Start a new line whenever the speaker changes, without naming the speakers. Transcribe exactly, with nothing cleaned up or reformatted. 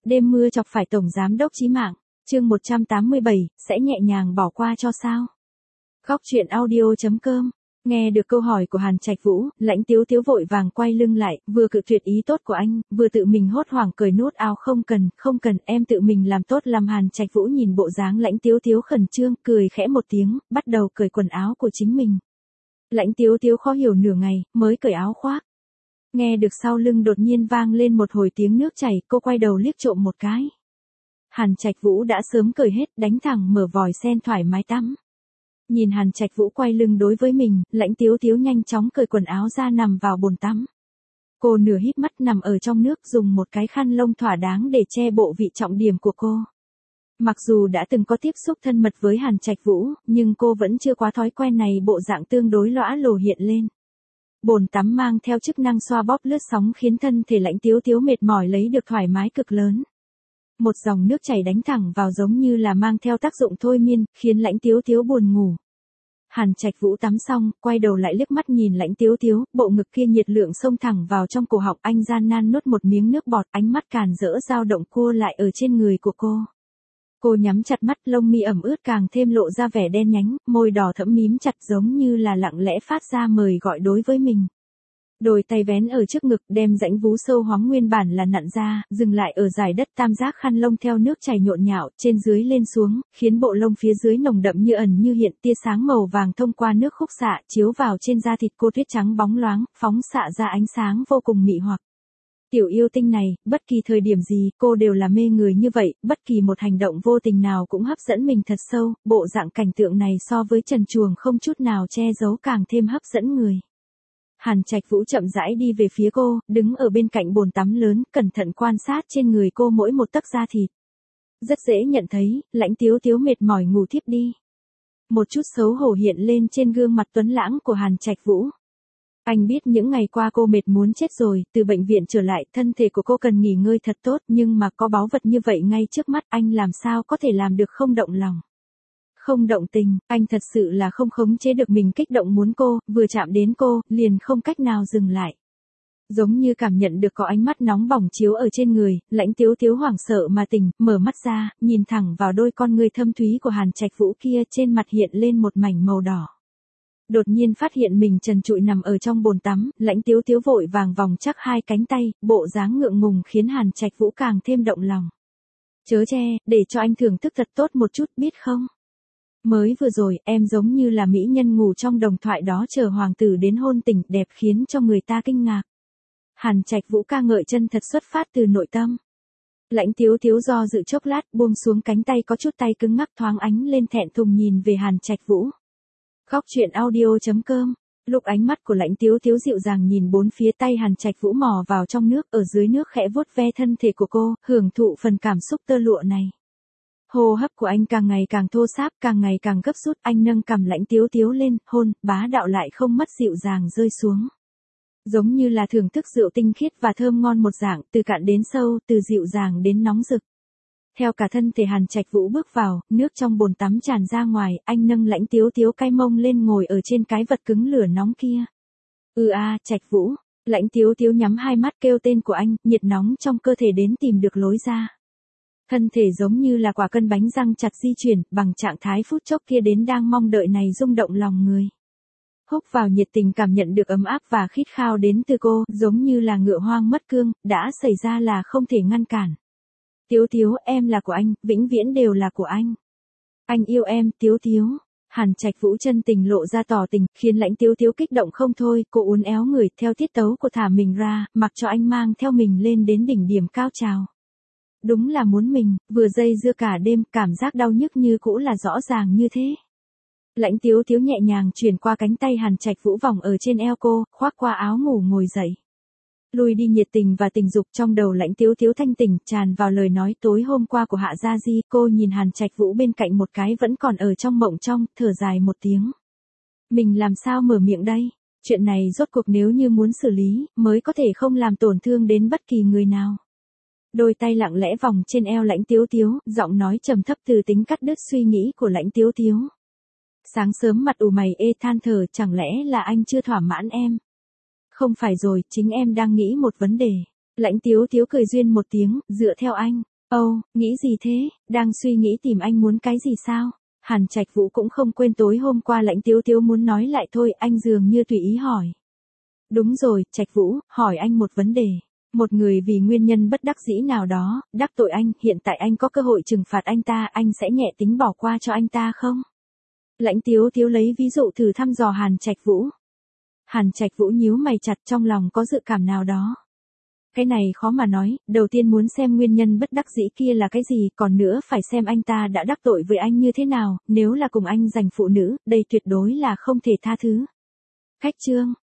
Đêm mưa chọc phải tổng giám đốc chí mạng. Chương một trăm tám mươi bảy, sẽ nhẹ nhàng bỏ qua cho sao? Góc truyện audio chấm com. Nghe được câu hỏi của Hàn Trạch Vũ, Lãnh Tiếu Tiếu vội vàng quay lưng lại, vừa cự tuyệt ý tốt của anh, vừa tự mình hốt hoảng cởi nút áo. Không cần, không cần, em tự mình làm tốt. Làm Hàn Trạch Vũ nhìn bộ dáng Lãnh Tiếu Tiếu khẩn trương, cười khẽ một tiếng, bắt đầu cởi quần áo của chính mình. Lãnh Tiếu Tiếu khó hiểu nửa ngày, mới cởi áo khoác. Nghe được sau lưng đột nhiên vang lên một hồi tiếng nước chảy, cô quay đầu liếc trộm một cái. Hàn Trạch Vũ đã sớm cởi hết, đánh thẳng mở vòi sen thoải mái tắm. Nhìn Hàn Trạch Vũ quay lưng đối với mình, Lãnh Tiếu Tiếu nhanh chóng cởi quần áo ra nằm vào bồn tắm. Cô nửa híp mắt nằm ở trong nước dùng một cái khăn lông thỏa đáng để che bộ vị trọng điểm của cô. Mặc dù đã từng có tiếp xúc thân mật với Hàn Trạch Vũ, nhưng cô vẫn chưa quá thói quen này, bộ dạng tương đối lõa lồ hiện lên. Bồn tắm mang theo chức năng xoa bóp lướt sóng khiến thân thể Lãnh Tiếu Tiếu mệt mỏi lấy được thoải mái cực lớn. Một dòng nước chảy đánh thẳng vào giống như là mang theo tác dụng thôi miên, khiến Lãnh Tiếu Tiếu buồn ngủ. Hàn Trạch Vũ tắm xong, quay đầu lại liếc mắt nhìn Lãnh Tiếu Tiếu, bộ ngực kia nhiệt lượng xông thẳng vào trong cổ họng. Anh gian nan nuốt một miếng nước bọt, ánh mắt càn rỡ dao động cua lại ở trên người của cô. Cô nhắm chặt mắt, lông mi ẩm ướt càng thêm lộ ra vẻ đen nhánh, môi đỏ thẫm mím chặt giống như là lặng lẽ phát ra mời gọi đối với mình. Đôi tay vén ở trước ngực, đem rãnh vú sâu hoắm nguyên bản là nặn ra, dừng lại ở dải đất tam giác khăn lông theo nước chảy nhộn nhạo, trên dưới lên xuống, khiến bộ lông phía dưới nồng đậm như ẩn như hiện, tia sáng màu vàng thông qua nước khúc xạ, chiếu vào trên da thịt cô tuyết trắng bóng loáng, phóng xạ ra ánh sáng vô cùng mị hoặc. Tiểu yêu tinh này, bất kỳ thời điểm gì, cô đều là mê người như vậy, bất kỳ một hành động vô tình nào cũng hấp dẫn mình thật sâu, bộ dạng cảnh tượng này so với trần truồng không chút nào che giấu càng thêm hấp dẫn người. Hàn Trạch Vũ chậm rãi đi về phía cô, đứng ở bên cạnh bồn tắm lớn, cẩn thận quan sát trên người cô mỗi một tấc da thịt. Rất dễ nhận thấy, Lãnh Tiếu Tiếu mệt mỏi ngủ thiếp đi. Một chút xấu hổ hiện lên trên gương mặt tuấn lãng của Hàn Trạch Vũ. Anh biết những ngày qua cô mệt muốn chết rồi, từ bệnh viện trở lại, thân thể của cô cần nghỉ ngơi thật tốt, nhưng mà có báu vật như vậy ngay trước mắt, anh làm sao có thể làm được không động lòng. Không động tình, anh thật sự là không khống chế được mình kích động muốn cô, vừa chạm đến cô, liền không cách nào dừng lại. Giống như cảm nhận được có ánh mắt nóng bỏng chiếu ở trên người, Lãnh Tiếu Tiếu hoảng sợ mà tỉnh, mở mắt ra, nhìn thẳng vào đôi con người thâm thúy của Hàn Trạch Vũ kia, trên mặt hiện lên một mảnh màu đỏ. Đột nhiên phát hiện mình trần trụi nằm ở trong bồn tắm, Lãnh Tiếu Tiếu vội vàng vòng chắc hai cánh tay, bộ dáng ngượng ngùng khiến Hàn Trạch Vũ càng thêm động lòng. Chớ che, để cho anh thưởng thức thật tốt một chút, biết không? Mới vừa rồi, em giống như là mỹ nhân ngủ trong đồng thoại đó chờ hoàng tử đến hôn tình, đẹp khiến cho người ta kinh ngạc. Hàn Trạch Vũ ca ngợi chân thật xuất phát từ nội tâm. Lãnh Tiếu Tiếu do dự chốc lát, buông xuống cánh tay có chút tay cứng ngắc, thoáng ánh lên thẹn thùng nhìn về Hàn Trạch Vũ. Góc truyện audio chấm com. Lúc ánh mắt của Lãnh Tiếu Tiếu dịu dàng nhìn bốn phía, tay Hàn Trạch Vũ mò vào trong nước, ở dưới nước khẽ vuốt ve thân thể của cô, hưởng thụ phần cảm xúc tơ lụa này. Hô hấp của anh càng ngày càng thô ráp, càng ngày càng gấp rút, anh nâng cằm Lãnh Tiếu Tiếu lên, hôn, bá đạo lại không mất dịu dàng rơi xuống. Giống như là thưởng thức rượu tinh khiết và thơm ngon một dạng, từ cạn đến sâu, từ dịu dàng đến nóng rực. Theo cả thân thể Hàn Trạch Vũ bước vào, nước trong bồn tắm tràn ra ngoài, anh nâng Lãnh Tiếu Tiếu cay mông lên ngồi ở trên cái vật cứng lửa nóng kia. Ừ a, Trạch Vũ. Lãnh Tiếu Tiếu nhắm hai mắt kêu tên của anh, nhiệt nóng trong cơ thể đến tìm được lối ra. Thân thể giống như là quả cân bánh răng chặt di chuyển, bằng trạng thái phút chốc kia đến đang mong đợi này rung động lòng người. Húc vào nhiệt tình cảm nhận được ấm áp và khít khao đến từ cô, giống như là ngựa hoang mất cương, đã xảy ra là không thể ngăn cản. Tiếu Tiếu, em là của anh, vĩnh viễn đều là của anh. Anh yêu em, Tiếu Tiếu. Hàn Trạch Vũ chân tình lộ ra tỏ tình, khiến Lãnh Tiếu Tiếu kích động không thôi, cô uốn éo người, theo tiết tấu của thả mình ra, mặc cho anh mang theo mình lên đến đỉnh điểm cao trào. Đúng là muốn mình, vừa dây dưa cả đêm, cảm giác đau nhức như cũ là rõ ràng như thế. Lãnh Tiếu Tiếu nhẹ nhàng chuyển qua cánh tay Hàn Trạch Vũ vòng ở trên eo cô, khoác qua áo ngủ ngồi dậy. Lùi đi nhiệt tình và tình dục trong đầu Lãnh Tiếu Tiếu thanh tỉnh, tràn vào lời nói tối hôm qua của Hạ Gia Di, cô nhìn Hàn Trạch Vũ bên cạnh một cái vẫn còn ở trong mộng trong, thở dài một tiếng. Mình làm sao mở miệng đây? Chuyện này rốt cuộc nếu như muốn xử lý, mới có thể không làm tổn thương đến bất kỳ người nào. Đôi tay lặng lẽ vòng trên eo Lãnh Tiếu Tiếu, giọng nói trầm thấp từ tính cắt đứt suy nghĩ của Lãnh Tiếu Tiếu. Sáng sớm mặt ủ mày ê than thở, chẳng lẽ là anh chưa thỏa mãn em? Không phải rồi, chính em đang nghĩ một vấn đề. Lãnh Tiếu Tiếu cười duyên một tiếng, dựa theo anh. Âu, oh, nghĩ gì thế, đang suy nghĩ tìm anh muốn cái gì sao? Hàn Trạch Vũ cũng không quên tối hôm qua Lãnh Tiếu Tiếu muốn nói lại thôi, anh dường như tùy ý hỏi. Đúng rồi, Trạch Vũ, hỏi anh một vấn đề. Một người vì nguyên nhân bất đắc dĩ nào đó, đắc tội anh, hiện tại anh có cơ hội trừng phạt anh ta, anh sẽ nhẹ tính bỏ qua cho anh ta không? Lãnh Tiếu Tiếu lấy ví dụ thử thăm dò Hàn Trạch Vũ. Hàn Trạch Vũ nhíu mày chặt, trong lòng có dự cảm nào đó. Cái này khó mà nói, đầu tiên muốn xem nguyên nhân bất đắc dĩ kia là cái gì, còn nữa phải xem anh ta đã đắc tội với anh như thế nào, nếu là cùng anh giành phụ nữ, đây tuyệt đối là không thể tha thứ. Khách trương,